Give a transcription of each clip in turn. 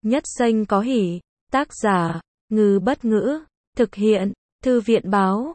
Nhất Xanh có hỉ. Tác giả, Ngư Bất Ngữ. Thực hiện, Thư viện Báo.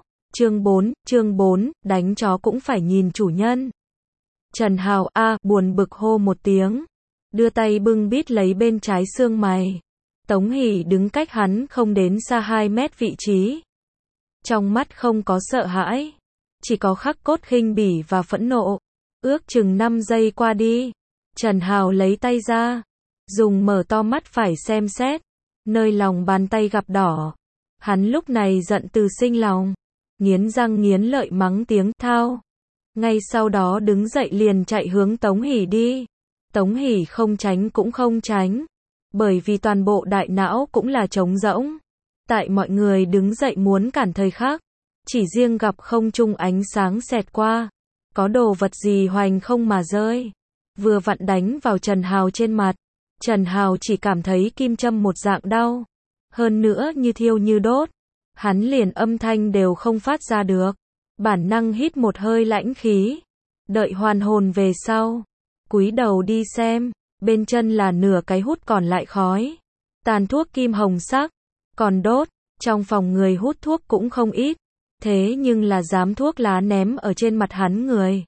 Chương 4, đánh chó cũng phải nhìn chủ nhân. Trần Hào buồn bực hô một tiếng. Đưa tay bưng bít lấy bên trái xương mày. Tống Hỷ đứng cách hắn không đến xa 2 mét vị trí. Trong mắt không có sợ hãi. Chỉ có khắc cốt khinh bỉ và phẫn nộ. Ước chừng 5 giây qua đi. Trần Hào lấy tay ra. Dùng mở to mắt phải xem xét. Nơi lòng bàn tay gặp đỏ. Hắn lúc này giận từ sinh lòng. Nghiến răng nghiến lợi mắng tiếng thao. Ngay sau đó đứng dậy liền chạy hướng Tống Hỷ đi. Tống Hỷ không tránh cũng không tránh. Bởi vì toàn bộ đại não cũng là trống rỗng. Tại mọi người đứng dậy muốn cản thời khắc. Chỉ riêng gặp không trung ánh sáng xẹt qua. Có đồ vật gì hoành không mà rơi. Vừa vặn đánh vào Trần Hào trên mặt. Trần Hào chỉ cảm thấy kim châm một dạng đau. Hơn nữa như thiêu như đốt. Hắn liền âm thanh đều không phát ra được. Bản năng hít một hơi lãnh khí. Đợi hoàn hồn về sau. Cúi đầu đi xem. Bên chân là nửa cái hút còn lại khói. Tàn thuốc kim hồng sắc. Còn đốt. Trong phòng người hút thuốc cũng không ít. Thế nhưng là dám thuốc lá ném ở trên mặt hắn người.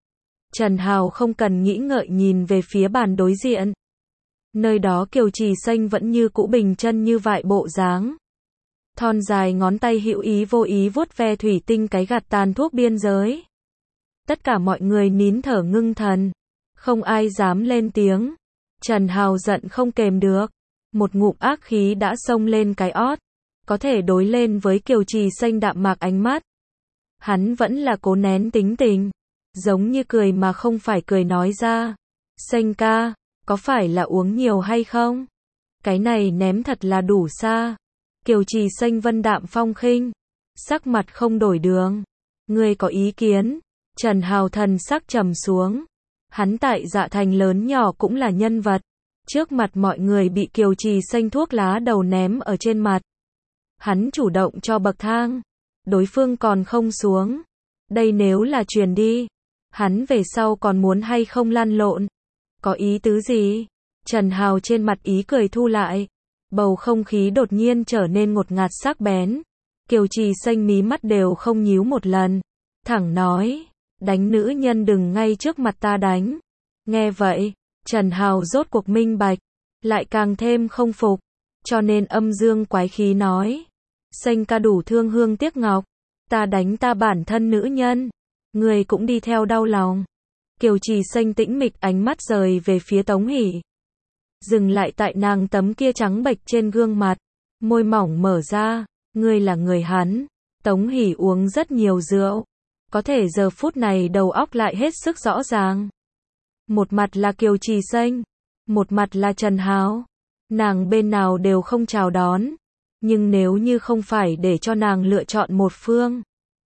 Trần Hào không cần nghĩ ngợi nhìn về phía bàn đối diện. Nơi đó Kiều Trì Xanh vẫn như cũ bình chân như vại bộ dáng. Thon dài ngón tay hữu ý vô ý vuốt ve thủy tinh cái gạt tàn thuốc biên giới. Tất cả mọi người nín thở ngưng thần. Không ai dám lên tiếng. Trần Hào giận không kềm được. Một ngụm ác khí đã xông lên cái ót. Có thể đối lên với Kiều Trì Xanh đạm mạc ánh mắt. Hắn vẫn là cố nén tính tình. Giống như cười mà không phải cười nói ra. Xanh ca, có phải là uống nhiều hay không? Cái này ném thật là đủ xa. Kiều Trì Xanh vân đạm phong khinh. Sắc mặt không đổi đường. Ngươi có ý kiến? Trần Hào thần sắc trầm xuống. Hắn tại Dạ Thành lớn nhỏ cũng là nhân vật. Trước mặt mọi người bị Kiều Trì Xanh thuốc lá đầu ném ở trên mặt. Hắn chủ động cho bậc thang. Đối phương còn không xuống. Đây nếu là truyền đi. Hắn về sau còn muốn hay không lăn lộn. Có ý tứ gì? Trần Hào trên mặt ý cười thu lại. Bầu không khí đột nhiên trở nên ngột ngạt sắc bén. Kiều Trì Xanh mí mắt đều không nhíu một lần. Thẳng nói. Đánh nữ nhân đừng ngay trước mặt ta đánh. Nghe vậy. Trần Hào rốt cuộc minh bạch. Lại càng thêm không phục. Cho nên âm dương quái khí nói. Xanh ca đủ thương hương tiếc ngọc. Ta đánh ta bản thân nữ nhân. Người cũng đi theo đau lòng. Kiều Trì Xanh tĩnh mịch ánh mắt rời về phía Tống Hỷ. Dừng lại tại nàng tấm kia trắng bệch trên gương mặt. Môi mỏng mở ra. Ngươi là người hắn. Tống Hỷ uống rất nhiều rượu. Có thể giờ phút này đầu óc lại hết sức rõ ràng. Một mặt là Kiều Trì Xanh. Một mặt là Trần Hào. Nàng bên nào đều không chào đón. Nhưng nếu như không phải để cho nàng lựa chọn một phương.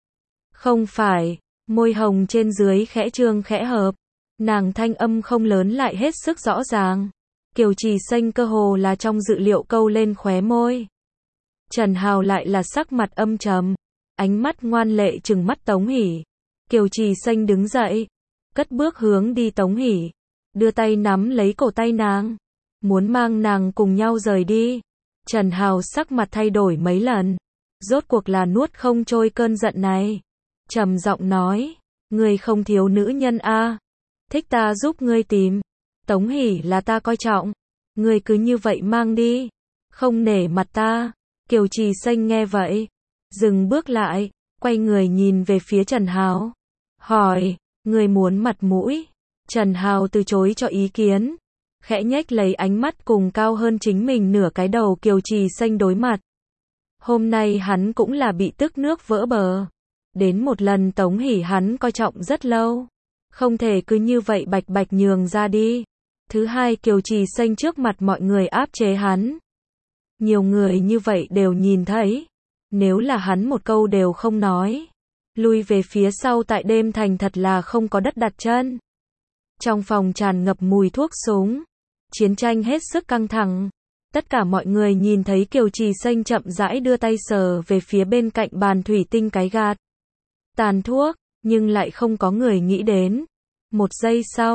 Không phải. Môi hồng trên dưới khẽ trương khẽ hợp. Nàng thanh âm không lớn lại hết sức rõ ràng. Kiều Trì Xanh cơ hồ là trong dự liệu câu lên khóe môi. Trần Hào lại là sắc mặt âm trầm. Ánh mắt ngoan lệ trừng mắt Tống Hỷ. Kiều Trì Xanh đứng dậy. Cất bước hướng đi Tống Hỷ. Đưa tay nắm lấy cổ tay nàng. Muốn mang nàng cùng nhau rời đi. Trần Hào sắc mặt thay đổi mấy lần. Rốt cuộc là nuốt không trôi cơn giận này. Trầm giọng nói. Ngươi không thiếu nữ nhân a. Thích ta giúp ngươi tìm. Tống Hỷ là ta coi trọng. Ngươi cứ như vậy mang đi. Không nể mặt ta. Kiều Trì Xanh nghe vậy. Dừng bước lại. Quay người nhìn về phía Trần Hào. Hỏi. Ngươi muốn mặt mũi. Trần Hào từ chối cho ý kiến. Khẽ nhếch lấy ánh mắt cùng cao hơn chính mình nửa cái đầu Kiều Trì Xanh đối mặt. Hôm nay hắn cũng là bị tức nước vỡ bờ. Đến một lần Tống Hỷ hắn coi trọng rất lâu. Không thể cứ như vậy bạch bạch nhường ra đi. Thứ hai Kiều Trì Xanh trước mặt mọi người áp chế hắn. Nhiều người như vậy đều nhìn thấy. Nếu là hắn một câu đều không nói. Lui về phía sau tại đêm thành thật là không có đất đặt chân. Trong phòng tràn ngập mùi thuốc súng. Chiến tranh hết sức căng thẳng. Tất cả mọi người nhìn thấy Kiều Trì Xanh chậm rãi đưa tay sờ về phía bên cạnh bàn thủy tinh cái gạt. Tàn thuốc, nhưng lại không có người nghĩ đến. Một giây sau,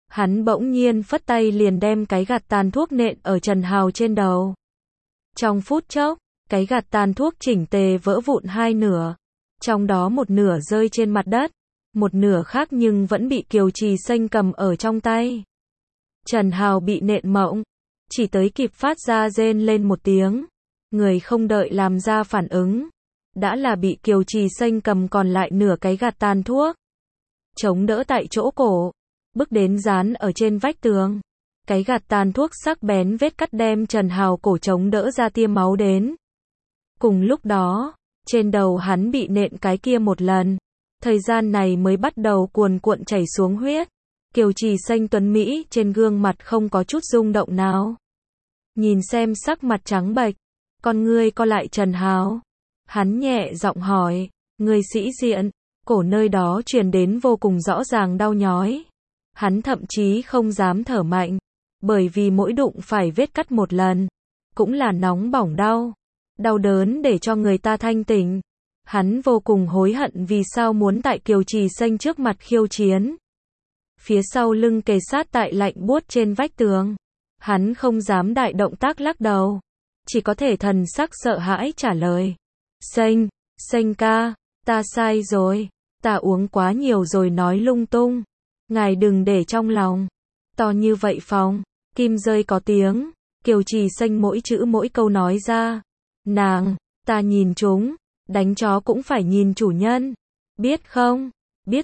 Hắn bỗng nhiên phất tay liền đem cái gạt tàn thuốc nện ở Trần Hào trên đầu. Trong phút chốc, cái gạt tàn thuốc chỉnh tề vỡ vụn hai nửa. Trong đó một nửa rơi trên mặt đất, một nửa khác nhưng vẫn bị Kiều Trì Xanh cầm ở trong tay. Trần Hào bị nện mộng, chỉ tới kịp phát ra rên lên một tiếng. Người không đợi làm ra phản ứng, đã là bị Kiều Trì Xanh cầm còn lại nửa cái gạt tàn thuốc. Chống đỡ tại chỗ cổ, bước đến dán ở trên vách tường. Cái gạt tàn thuốc sắc bén vết cắt đem Trần Hào cổ chống đỡ ra tia máu đến. Cùng lúc đó, trên đầu hắn bị nện cái kia một lần. Thời gian này mới bắt đầu cuồn cuộn chảy xuống huyết. Kiều Trì Xanh tuấn mỹ trên gương mặt không có chút rung động nào. Nhìn xem sắc mặt trắng bệch, con ngươi co lại Trần Hào. Hắn nhẹ giọng hỏi, người sĩ diện, cổ nơi đó truyền đến vô cùng rõ ràng đau nhói. Hắn thậm chí không dám thở mạnh, bởi vì mỗi đụng phải vết cắt một lần, cũng là nóng bỏng đau. Đau đớn để cho người ta thanh tỉnh. Hắn vô cùng hối hận vì sao muốn tại Kiều Trì Xanh trước mặt khiêu chiến. Phía sau lưng kề sát tại lạnh buốt trên vách tường. Hắn không dám đại động tác lắc đầu. Chỉ có thể thần sắc sợ hãi trả lời. Xanh ca, ta sai rồi. Ta uống quá nhiều rồi nói lung tung. Ngài đừng để trong lòng. To như vậy phòng, kim rơi có tiếng. Kiều Trì Xanh mỗi chữ mỗi câu nói ra. Nàng, ta nhìn chúng. Đánh chó cũng phải nhìn chủ nhân. Biết không? Biết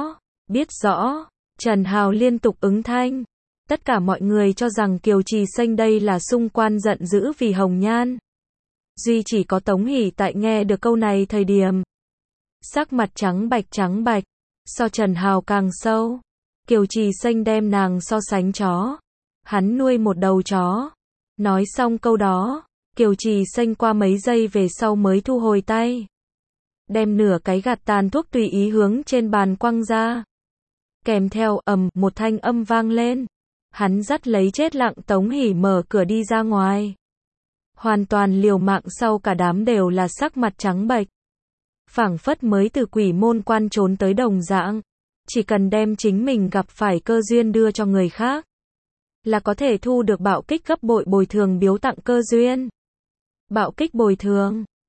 rõ. Trần Hào liên tục ứng thanh. Tất cả mọi người cho rằng Kiều Trì Xanh đây là xung quan giận dữ vì Hồng Nhan. Duy chỉ có Tống Hỷ tại nghe được câu này thời điểm. Sắc mặt trắng bạch, so Trần Hào càng sâu. Kiều Trì Xanh đem nàng so sánh chó. Hắn nuôi một đầu chó. Nói xong câu đó, Kiều Trì Xanh qua mấy giây về sau mới thu hồi tay. Đem nửa cái gạt tàn thuốc tùy ý hướng trên bàn quăng ra. Kèm theo một thanh âm vang lên. Hắn dắt lấy chết lặng Tống Hỷ mở cửa đi ra ngoài. Hoàn toàn liều mạng sau cả đám đều là sắc mặt trắng bệch. Phảng phất mới từ quỷ môn quan trốn tới đồng dạng. Chỉ cần đem chính mình gặp phải cơ duyên đưa cho người khác, là có thể thu được bạo kích gấp bội bồi thường biếu tặng cơ duyên. Bạo kích bồi thường.